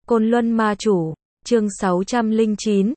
Côn Luân Ma Chủ, chương 609,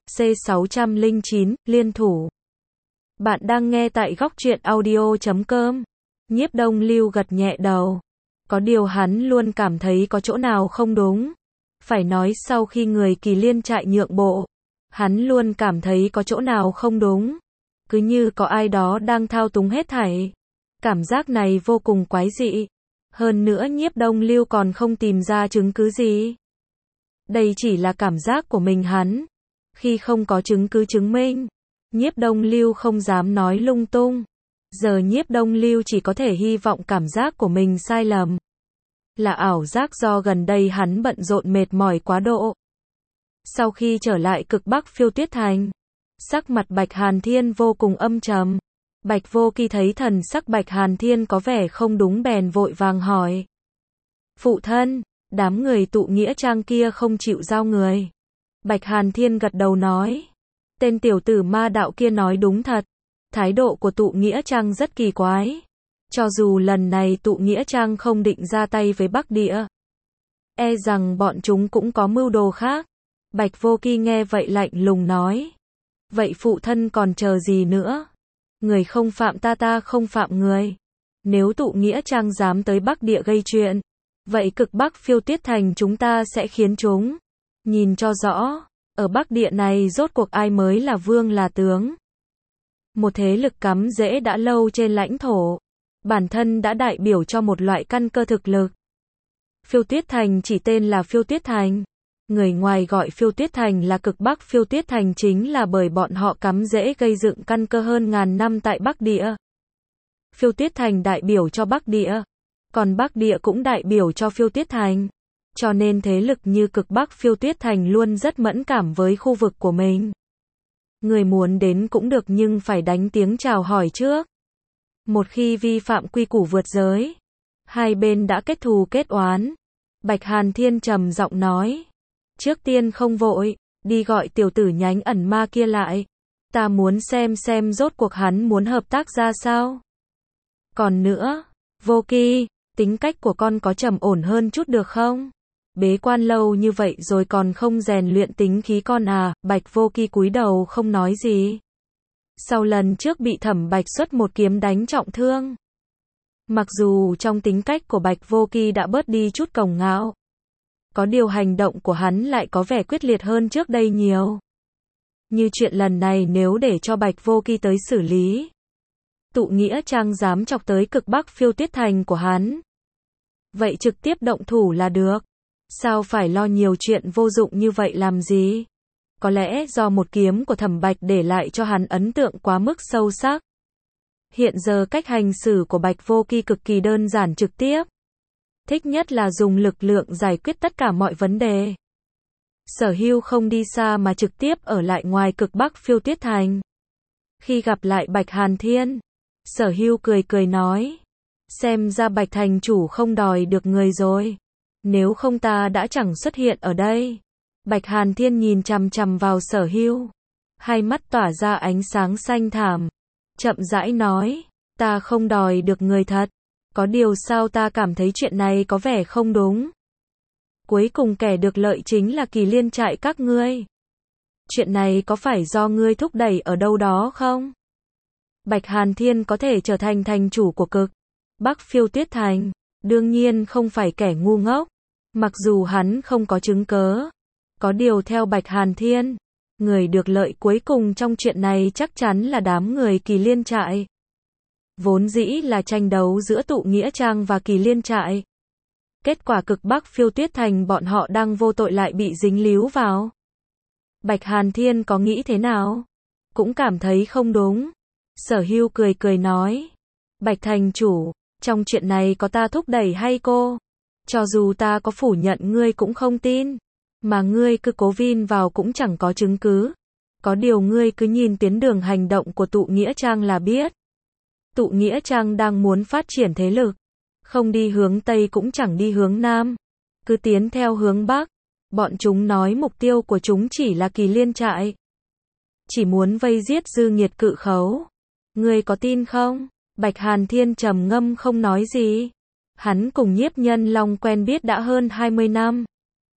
C609, liên thủ. Bạn đang nghe tại góc truyện audio.com. Nhiếp Đông Lưu gật nhẹ đầu. Có điều hắn luôn cảm thấy có chỗ nào không đúng. Phải nói sau khi người Kỳ Liên trại nhượng bộ, hắn luôn cảm thấy có chỗ nào không đúng. Cứ như có ai đó đang thao túng hết thảy. Cảm giác này vô cùng quái dị. Hơn nữa Nhiếp Đông Lưu còn không tìm ra chứng cứ gì. Đây chỉ là cảm giác của mình hắn. Khi không có chứng cứ chứng minh, Nhiếp Đông Lưu không dám nói lung tung. Giờ Nhiếp Đông Lưu chỉ có thể hy vọng cảm giác của mình sai lầm. Là ảo giác do gần đây hắn bận rộn mệt mỏi quá độ. Sau khi trở lại cực Bắc Phiêu Tuyết Thành, sắc mặt Bạch Hàn Thiên vô cùng âm trầm. Bạch Vô Kỳ thấy thần sắc Bạch Hàn Thiên có vẻ không đúng bèn vội vàng hỏi. Phụ thân, đám người tụ nghĩa trang kia không chịu giao người. Bạch Hàn Thiên gật đầu nói. Tên tiểu tử ma đạo kia nói đúng thật. Thái độ của tụ nghĩa trang rất kỳ quái. Cho dù lần này tụ nghĩa trang không định ra tay với Bắc Địa, e rằng bọn chúng cũng có mưu đồ khác. Bạch Vô Kỳ nghe vậy lạnh lùng nói. Vậy phụ thân còn chờ gì nữa? Người không phạm ta, ta không phạm người. Nếu tụ nghĩa trang dám tới Bắc Địa gây chuyện, vậy cực Bắc Phiêu Tuyết Thành chúng ta sẽ khiến chúng nhìn cho rõ, ở Bắc Địa này rốt cuộc ai mới là vương là tướng. Một thế lực cắm rễ đã lâu trên lãnh thổ, bản thân đã đại biểu cho một loại căn cơ thực lực. Phiêu Tuyết Thành chỉ tên là Phiêu Tuyết Thành. Người ngoài gọi Phiêu Tuyết Thành là cực Bắc Phiêu Tuyết Thành chính là bởi bọn họ cắm rễ gây dựng căn cơ hơn ngàn năm tại Bắc Địa. Phiêu Tuyết Thành đại biểu cho Bắc Địa, còn Bắc Địa cũng đại biểu cho Phiêu Tuyết Thành. Cho nên thế lực như cực Bắc Phiêu Tuyết Thành luôn rất mẫn cảm với khu vực của mình. Người muốn đến cũng được nhưng phải đánh tiếng chào hỏi trước. Một khi vi phạm quy củ vượt giới, hai bên đã kết thù kết oán. Bạch Hàn Thiên trầm giọng nói. Trước tiên không vội, đi gọi tiểu tử nhánh ẩn ma kia lại. Ta muốn xem rốt cuộc hắn muốn hợp tác ra sao. Còn nữa, Vô Kỳ, tính cách của con có trầm ổn hơn chút được không? Bế quan lâu như vậy rồi còn không rèn luyện tính khí con à? Bạch Vô Kỳ cúi đầu không nói gì. Sau lần trước bị Thẩm Bạch xuất một kiếm đánh trọng thương, mặc dù trong tính cách của Bạch Vô Kỳ đã bớt đi chút cổng ngạo, có điều hành động của hắn lại có vẻ quyết liệt hơn trước đây nhiều. Như chuyện lần này nếu để cho Bạch Vô Kỳ tới xử lý, tụ nghĩa trang dám chọc tới cực Bắc Phiêu Tuyết Thành của hắn, vậy trực tiếp động thủ là được. Sao phải lo nhiều chuyện vô dụng như vậy làm gì? Có lẽ do một kiếm của Thẩm Bạch để lại cho hắn ấn tượng quá mức sâu sắc. Hiện giờ cách hành xử của Bạch Vô Kỳ cực kỳ đơn giản trực tiếp. Thích nhất là dùng lực lượng giải quyết tất cả mọi vấn đề. Sở Hưu không đi xa mà trực tiếp ở lại ngoài cực Bắc Phiêu Tuyết Thành. Khi gặp lại Bạch Hàn Thiên, Sở Hưu cười nói. Xem ra Bạch thành chủ không đòi được người rồi. Nếu không ta đã chẳng xuất hiện ở đây. Bạch Hàn Thiên nhìn chằm chằm vào Sở Hưu, hai mắt tỏa ra ánh sáng xanh thẳm, chậm rãi nói, ta không đòi được người thật. Có điều sao ta cảm thấy chuyện này có vẻ không đúng. Cuối cùng kẻ được lợi chính là Kỳ Liên trại các ngươi. Chuyện này có phải do ngươi thúc đẩy ở đâu đó không? Bạch Hàn Thiên có thể trở thành thành chủ của cực Bắc Phiêu Tuyết Thành, đương nhiên không phải kẻ ngu ngốc. Mặc dù hắn không có chứng cớ, có điều theo Bạch Hàn Thiên, người được lợi cuối cùng trong chuyện này chắc chắn là đám người Kỳ Liên trại. Vốn dĩ là tranh đấu giữa tụ nghĩa trang và Kỳ Liên trại. Kết quả cực Bắc Phiêu Tuyết Thành bọn họ đang vô tội lại bị dính líu vào. Bạch Hàn Thiên có nghĩ thế nào? Cũng cảm thấy không đúng. Sở Hưu cười nói. Bạch thành chủ, trong chuyện này có ta thúc đẩy hay cô? Cho dù ta có phủ nhận ngươi cũng không tin. Mà ngươi cứ cố vin vào cũng chẳng có chứng cứ. Có điều ngươi cứ nhìn tuyến đường hành động của tụ nghĩa trang là biết. Tụ nghĩa trang đang muốn phát triển thế lực. Không đi hướng Tây cũng chẳng đi hướng Nam. Cứ tiến theo hướng Bắc. Bọn chúng nói mục tiêu của chúng chỉ là Kỳ Liên trại. Chỉ muốn vây giết Dư Nghiệt Cự Khấu. Ngươi có tin không? Bạch Hàn Thiên trầm ngâm không nói gì. Hắn cùng Nhiếp Nhân Long quen biết đã hơn 20 năm.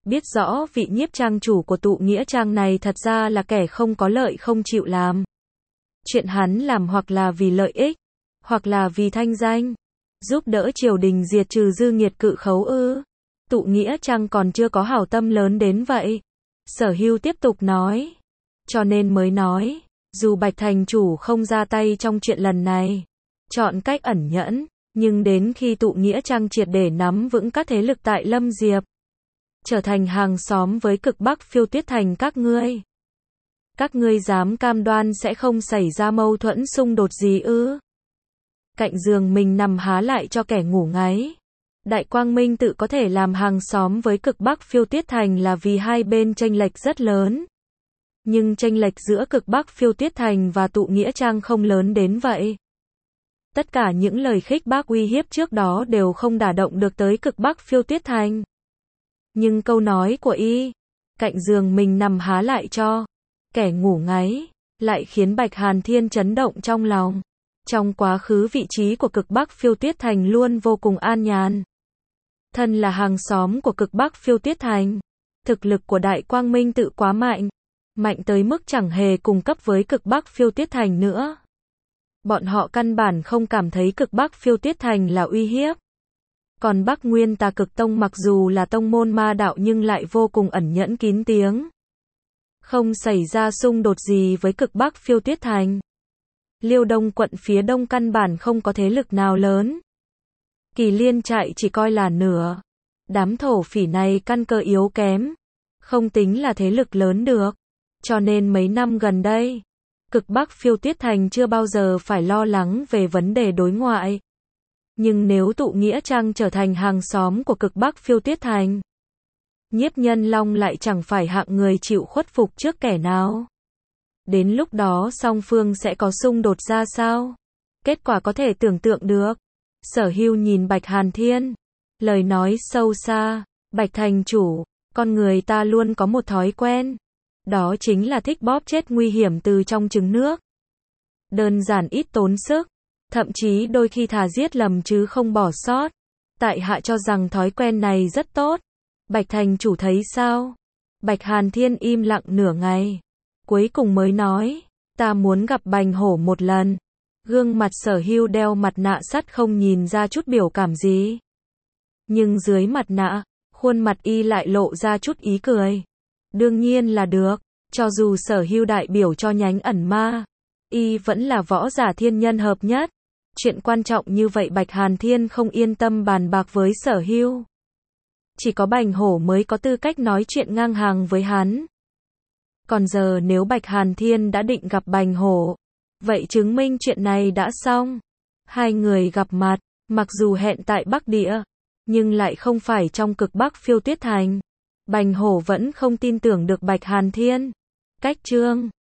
Biết rõ vị nhiếp trang chủ của tụ nghĩa trang này thật ra là kẻ không có lợi không chịu làm. Chuyện hắn làm hoặc là vì lợi ích, hoặc là vì thanh danh. Giúp đỡ triều đình diệt trừ dư nghiệt cự khấu ư. Tụ nghĩa trang còn chưa có hảo tâm lớn đến vậy. Sở Hưu tiếp tục nói. Cho nên mới nói, dù Bạch thành chủ không ra tay trong chuyện lần này, chọn cách ẩn nhẫn, nhưng đến khi tụ nghĩa trang triệt để nắm vững các thế lực tại Lâm Diệp, trở thành hàng xóm với cực Bắc Phiêu Tuyết Thành các ngươi dám cam đoan sẽ không xảy ra mâu thuẫn xung đột gì ư? Cạnh giường mình nằm há lại cho kẻ ngủ ngáy. Đại Quang Minh tự có thể làm hàng xóm với cực Bắc Phiêu Tuyết Thành là vì hai bên chênh lệch rất lớn. Nhưng chênh lệch giữa cực Bắc Phiêu Tuyết Thành và tụ nghĩa trang không lớn đến vậy. Tất cả những lời khích bác uy hiếp trước đó đều không đả động được tới cực Bắc Phiêu Tuyết Thành. Nhưng câu nói của y, cạnh giường mình nằm há lại cho kẻ ngủ ngáy, lại khiến Bạch Hàn Thiên chấn động trong lòng. Trong quá khứ vị trí của cực Bắc Phiêu Tuyết Thành luôn vô cùng an nhàn. Thân là hàng xóm của cực Bắc Phiêu Tuyết Thành, thực lực của Đại Quang Minh tự quá mạnh, mạnh tới mức chẳng hề cùng cấp với cực Bắc Phiêu Tuyết Thành nữa. Bọn họ căn bản không cảm thấy cực Bắc Phiêu Tuyết Thành là uy hiếp. Còn Bắc Nguyên Tà Cực Tông mặc dù là tông môn ma đạo nhưng lại vô cùng ẩn nhẫn kín tiếng. Không xảy ra xung đột gì với cực Bắc Phiêu Tuyết Thành. Liêu Đông quận phía đông căn bản không có thế lực nào lớn. Kỳ Liên trại chỉ coi là nửa. Đám thổ phỉ này căn cơ yếu kém, không tính là thế lực lớn được. Cho nên mấy năm gần đây, cực Bắc Phiêu Tuyết Thành chưa bao giờ phải lo lắng về vấn đề đối ngoại. Nhưng nếu tụ nghĩa trang trở thành hàng xóm của cực Bắc Phiêu Tuyết Thành, Nhiếp Nhân Long lại chẳng phải hạng người chịu khuất phục trước kẻ nào. Đến lúc đó song phương sẽ có xung đột ra sao? Kết quả có thể tưởng tượng được. Sở Hưu nhìn Bạch Hàn Thiên, lời nói sâu xa. Bạch thành chủ, con người ta luôn có một thói quen. Đó chính là thích bóp chết nguy hiểm từ trong trứng nước. Đơn giản ít tốn sức. Thậm chí đôi khi thà giết lầm chứ không bỏ sót. Tại hạ cho rằng thói quen này rất tốt. Bạch thành chủ thấy sao? Bạch Hàn Thiên im lặng nửa ngày. Cuối cùng mới nói, ta muốn gặp Bành Hổ một lần. Gương mặt Sở Hưu đeo mặt nạ sắt không nhìn ra chút biểu cảm gì. Nhưng dưới mặt nạ, khuôn mặt y lại lộ ra chút ý cười. Đương nhiên là được, cho dù Sở Hưu đại biểu cho nhánh ẩn ma, y vẫn là võ giả thiên nhân hợp nhất. Chuyện quan trọng như vậy Bạch Hàn Thiên không yên tâm bàn bạc với Sở Hưu. Chỉ có Bành Hổ mới có tư cách nói chuyện ngang hàng với hắn. Còn giờ nếu Bạch Hàn Thiên đã định gặp Bành Hổ, vậy chứng minh chuyện này đã xong. Hai người gặp mặt, mặc dù hẹn tại Bắc Địa, nhưng lại không phải trong cực Bắc Phiêu Tuyết Thành. Bành Hổ vẫn không tin tưởng được Bạch Hàn Thiên. Cách chương